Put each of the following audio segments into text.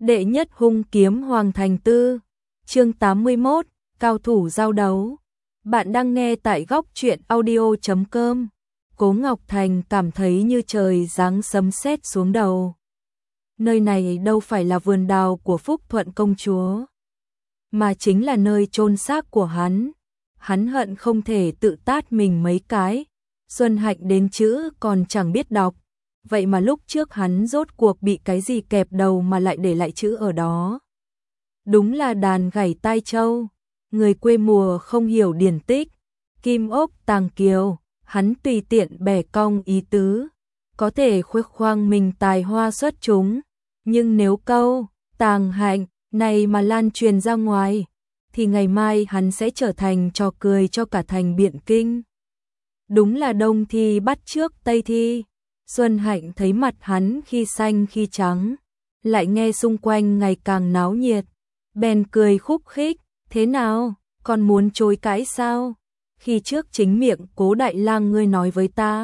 Đệ nhất hung kiếm Hoàng Thành Tư, chương 81, cao thủ giao đấu. Bạn đang nghe tại góc truyện audio.com. Cố Ngọc Thành cảm thấy như trời giáng sấm sét xuống đầu. Nơi này đâu phải là vườn đào của Phúc Thuận công chúa, mà chính là nơi chôn xác của hắn. Hắn hận không thể tự tát mình mấy cái. Xuân Hạnh đến chữ còn chẳng biết đọc, vậy mà lúc trước hắn rốt cuộc bị cái gì kẹp đầu mà lại để lại chữ ở đó. Đúng là đàn gảy tai trâu, người quê mùa không hiểu điển tích. Kim ốc tàng kiều, hắn tùy tiện bẻ cong ý tứ, có thể khoe khoang mình tài hoa xuất chúng, nhưng nếu câu tàng hạnh này mà lan truyền ra ngoài, thì ngày mai hắn sẽ trở thành trò cười cho cả thành Biện Kinh. Đúng là đông thi bắt trước tây thi. Xuân Hạnh thấy mặt hắn khi xanh khi trắng, lại nghe xung quanh ngày càng náo nhiệt, bèn cười khúc khích, thế nào, còn muốn chối cãi sao? Khi trước chính miệng Cố đại lang ngươi nói với ta,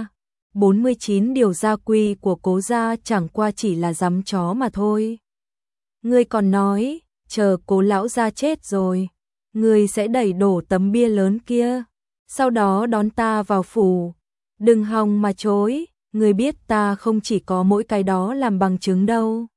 49 điều gia quy của Cố gia chẳng qua chỉ là giấm chó mà thôi. Ngươi còn nói, chờ Cố lão gia chết rồi, ngươi sẽ đẩy đổ tấm bia lớn kia, sau đó đón ta vào phủ. Đừng hòng mà chối, ngươi biết ta không chỉ có mỗi cái đó làm bằng chứng đâu.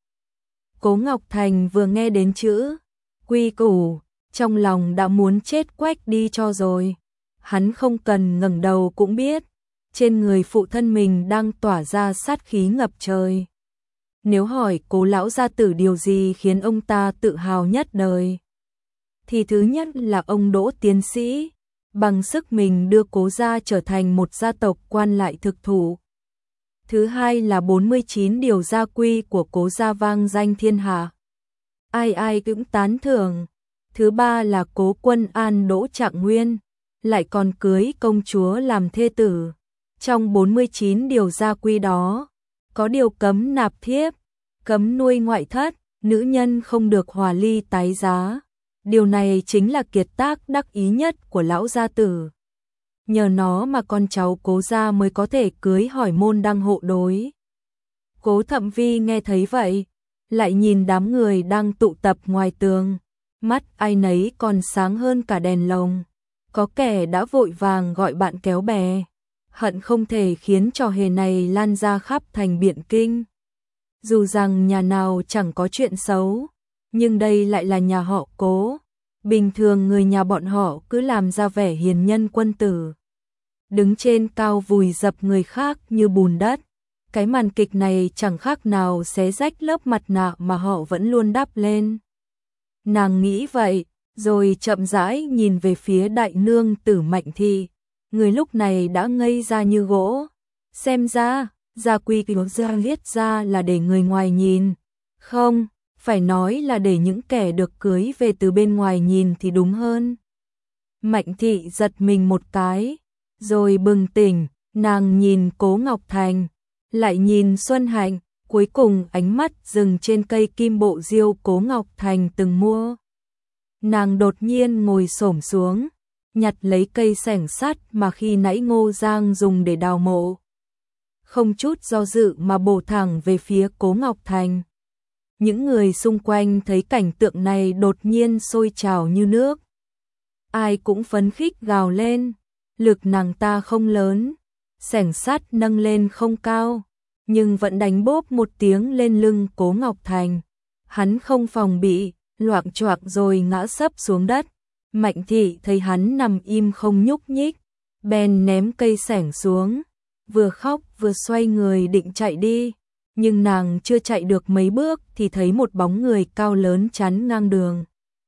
Cố Ngọc Thành vừa nghe đến chữ quy củ, trong lòng đã muốn chết quách đi cho rồi. Hắn không cần ngẩng đầu cũng biết, trên người phụ thân mình đang tỏa ra sát khí ngập trời. Nếu hỏi Cố lão gia tử điều gì khiến ông ta tự hào nhất đời, thì thứ nhất là ông Đỗ tiến sĩ, bằng sức mình đưa Cố gia trở thành một gia tộc quan lại thực thụ. Thứ hai là 49 điều gia quy của Cố gia vang danh thiên hạ, ai ai cũng tán thưởng. Thứ ba là Cố Quân An Đỗ Trạng Nguyên, lại còn cưới công chúa làm thê tử. Trong 49 điều gia quy đó, có điều cấm nạp thiếp, cấm nuôi ngoại thất, nữ nhân không được hòa ly tái giá. Điều này chính là kiệt tác đắc ý nhất của lão gia tử. Nhờ nó mà con cháu Cố gia mới có thể cưới hỏi môn đăng hộ đối. Cố Thậm Vi nghe thấy vậy, lại nhìn đám người đang tụ tập ngoài tường, mắt ai nấy còn sáng hơn cả đèn lồng. Có kẻ đã vội vàng gọi bạn kéo bè, hận không thể khiến trò hề này lan ra khắp thành Biện Kinh. Dù rằng nhà nào chẳng có chuyện xấu, nhưng đây lại là nhà họ Cố. Bình thường người nhà bọn họ cứ làm ra vẻ hiền nhân quân tử, đứng trên cao vùi dập người khác như bùn đất. Cái màn kịch này chẳng khác nào xé rách lớp mặt nạ mà họ vẫn luôn đắp lên. Nàng nghĩ vậy, rồi chậm rãi nhìn về phía đại nương tử Mạnh Thị. Người lúc này đã ngây ra như gỗ. Xem ra, gia quy của gia viết ra là để người ngoài nhìn. Không, phải nói là để những kẻ được cưới về từ bên ngoài nhìn thì đúng hơn. Mạnh Thị giật mình một cái, rồi bừng tỉnh, nàng nhìn Cố Ngọc Thành, lại nhìn Xuân Hạnh, cuối cùng ánh mắt dừng trên cây kim bộ diêu Cố Ngọc Thành từng mua. Nàng đột nhiên ngồi xổm xuống, nhặt lấy cây xẻng sắt mà khi nãy Ngô Giang dùng để đào mộ. Không chút do dự mà bổ thẳng về phía Cố Ngọc Thành. Những người xung quanh thấy cảnh tượng này đột nhiên sôi trào như nước. Ai cũng phấn khích gào lên, lực nàng ta không lớn, xẻng sắt nâng lên không cao, nhưng vẫn đánh bốp một tiếng lên lưng Cố Ngọc Thành. Hắn không phòng bị, loạng choạng rồi ngã sấp xuống đất. Mạnh Thị thấy hắn nằm im không nhúc nhích, bèn ném cây xẻng xuống, vừa khóc vừa xoay người định chạy đi, nhưng nàng chưa chạy được mấy bước thì thấy một bóng người cao lớn chắn ngang đường.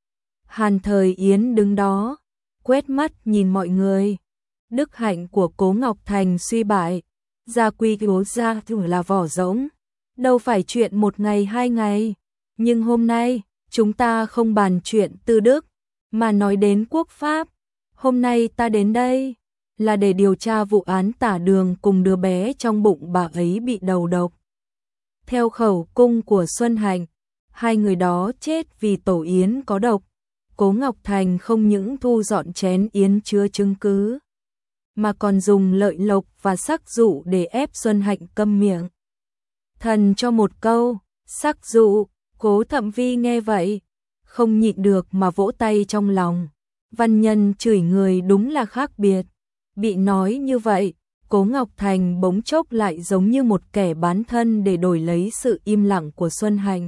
Hàn Thời Yến đứng đó, quét mắt nhìn mọi người. Đức hạnh của Cố Ngọc Thành suy bại, gia quy Cố gia thường là vỏ rỗng, đâu phải chuyện một ngày hai ngày. Nhưng hôm nay, chúng ta không bàn chuyện tư đức, mà nói đến quốc pháp. Hôm nay ta đến đây là để điều tra vụ án Tả Đường cùng đứa bé trong bụng bà ấy bị đầu độc. Theo khẩu cung của Xuân Hạnh, hai người đó chết vì tổ yến có độc. Cố Ngọc Thành không những thu dọn chén yến chứa chứng cứ, mà còn dùng lợi lộc và sắc dụ để ép Xuân Hạnh câm miệng. Thần cho một câu, sắc dụ, Cố Thậm Vi nghe vậy, không nhịn được mà vỗ tay trong lòng. Văn nhân chửi người đúng là khác biệt. Bị nói như vậy, Cố Ngọc Thành bỗng chốc lại giống như một kẻ bán thân để đổi lấy sự im lặng của Xuân Hạnh.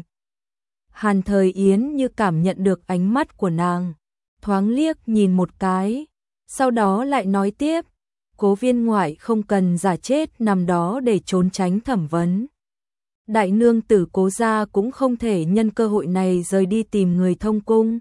Hàn Thời Yến như cảm nhận được ánh mắt của nàng, thoáng liếc nhìn một cái, sau đó lại nói tiếp, Cố viên ngoại không cần giả chết nằm đó để trốn tránh thẩm vấn. Đại nương tử Cố gia cũng không thể nhân cơ hội này rời đi tìm người thông cung.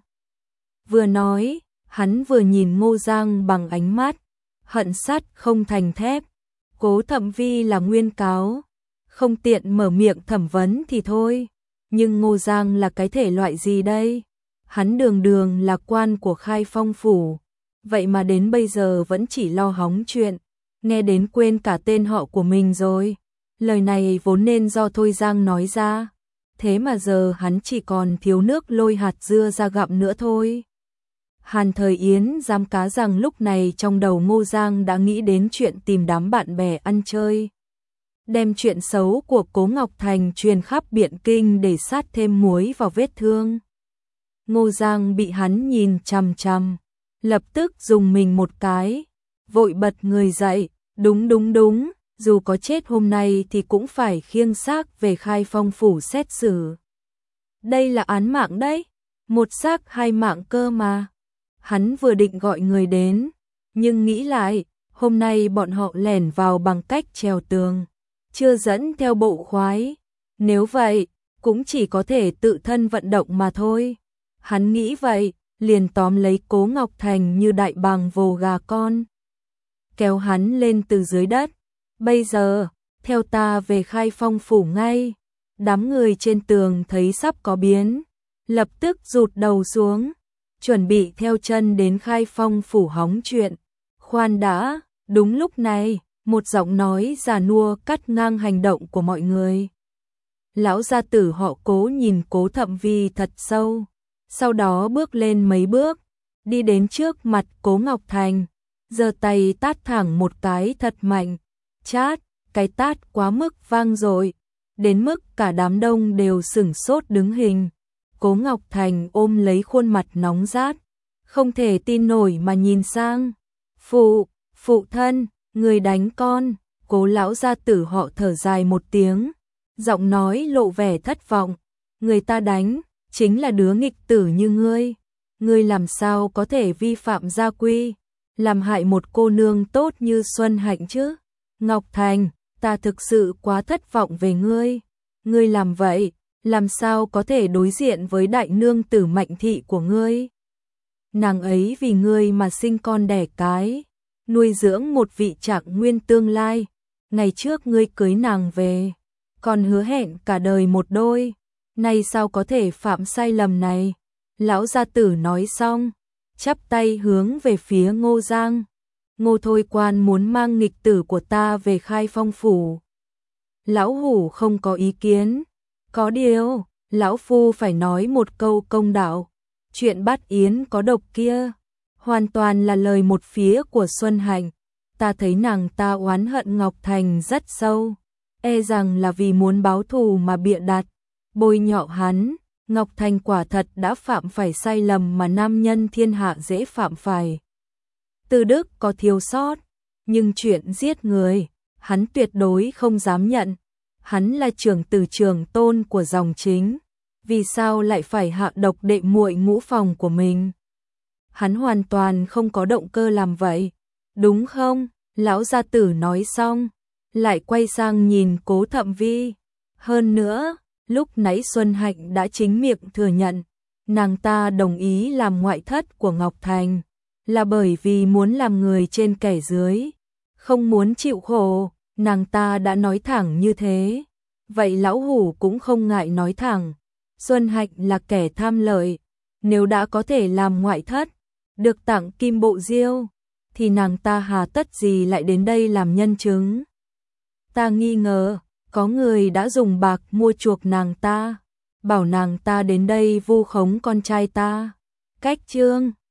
Vừa nói, hắn vừa nhìn Ngô Giang bằng ánh mắt hận sắt không thành thép. Cố Thậm Vi là nguyên cáo, không tiện mở miệng thẩm vấn thì thôi, nhưng Ngô Giang là cái thể loại gì đây? Hắn đường đường là quan của Khai Phong phủ, vậy mà đến bây giờ vẫn chỉ lo hóng chuyện, nghe đến quên cả tên họ của mình rồi. Lời này vốn nên do Thôi Giang nói ra, thế mà giờ hắn chỉ còn thiếu nước lôi hạt dưa ra gặm nữa thôi. Hàn Thời Yến dám cá rằng lúc này trong đầu Ngô Giang đã nghĩ đến chuyện tìm đám bạn bè ăn chơi, đem chuyện xấu của Cố Ngọc Thành truyền khắp Biện Kinh để sát thêm muối vào vết thương. Ngô Giang bị hắn nhìn chằm chằm, lập tức dùng mình một cái, vội bật người dậy, đúng, dù có chết hôm nay thì cũng phải khiêng xác về Khai Phong phủ xét xử. Đây là án mạng đấy, một xác hai mạng cơ mà. Hắn vừa định gọi người đến, nhưng nghĩ lại, hôm nay bọn họ lẻn vào bằng cách trèo tường, chưa dẫn theo bộ khoái. Nếu vậy, cũng chỉ có thể tự thân vận động mà thôi. Hắn nghĩ vậy, liền tóm lấy Cố Ngọc Thành như đại bàng vồ gà con, kéo hắn lên từ dưới đất. Bây giờ, theo ta về Khai Phong phủ ngay. Đám người trên tường thấy sắp có biến, lập tức rụt đầu xuống, chuẩn bị theo chân đến Khai Phong phủ hóng chuyện. Khoan đã, đúng lúc này, một giọng nói già nua cắt ngang hành động của mọi người. Lão gia tử họ Cố nhìn Cố Thậm Vi thật sâu, sau đó bước lên mấy bước, đi đến trước mặt Cố Ngọc Thành, giơ tay tát thẳng một cái thật mạnh, chát, cái tát quá mức vang dội, đến mức cả đám đông đều sửng sốt đứng hình. Cố Ngọc Thành ôm lấy khuôn mặt nóng rát, không thể tin nổi mà nhìn sang. Phụ thân, người đánh con. Cố lão gia tử họ thở dài một tiếng, giọng nói lộ vẻ thất vọng. Người ta đánh, chính là đứa nghịch tử như ngươi. Ngươi làm sao có thể vi phạm gia quy, làm hại một cô nương tốt như Xuân Hạnh chứ? Ngọc Thành, ta thực sự quá thất vọng về ngươi. Ngươi làm vậy, làm sao có thể đối diện với đại nương tử Mạnh thị của ngươi? Nàng ấy vì ngươi mà sinh con đẻ cái, nuôi dưỡng một vị trạng nguyên tương lai. Ngày trước ngươi cưới nàng về, còn hứa hẹn cả đời một đôi. Nay sao có thể phạm sai lầm này? Lão gia tử nói xong, chắp tay hướng về phía Ngô Giang. Ngô Thôi quan muốn mang nghịch tử của ta về Khai Phong phủ. Lão hủ không có ý kiến. Có điều, lão phu phải nói một câu công đạo. Chuyện Bát Yến có độc kia, hoàn toàn là lời một phía của Xuân Hạnh. Ta thấy nàng ta oán hận Ngọc Thành rất sâu, e rằng là vì muốn báo thù mà bịa đặt, bôi nhọ hắn. Ngọc Thành quả thật đã phạm phải sai lầm mà nam nhân thiên hạ dễ phạm phải. Từ đức có thiếu sót, nhưng chuyện giết người, hắn tuyệt đối không dám nhận. Hắn là trưởng tử trưởng tôn của dòng chính, vì sao lại phải hạ độc đệ muội ngũ phòng của mình? Hắn hoàn toàn không có động cơ làm vậy, đúng không? Lão gia tử nói xong, lại quay sang nhìn Cố Thậm Vi. Hơn nữa, lúc nãy Xuân Hạnh đã chính miệng thừa nhận, nàng ta đồng ý làm ngoại thất của Ngọc Thành, là bởi vì muốn làm người trên kẻ dưới, không muốn chịu khổ. Nàng ta đã nói thẳng như thế, vậy lão hủ cũng không ngại nói thẳng. Xuân Hạnh là kẻ tham lợi, nếu đã có thể làm ngoại thất, được tặng kim bộ diêu, thì nàng ta hà tất gì lại đến đây làm nhân chứng? Ta nghi ngờ, có người đã dùng bạc mua chuộc nàng ta, bảo nàng ta đến đây vu khống con trai ta. Cách chương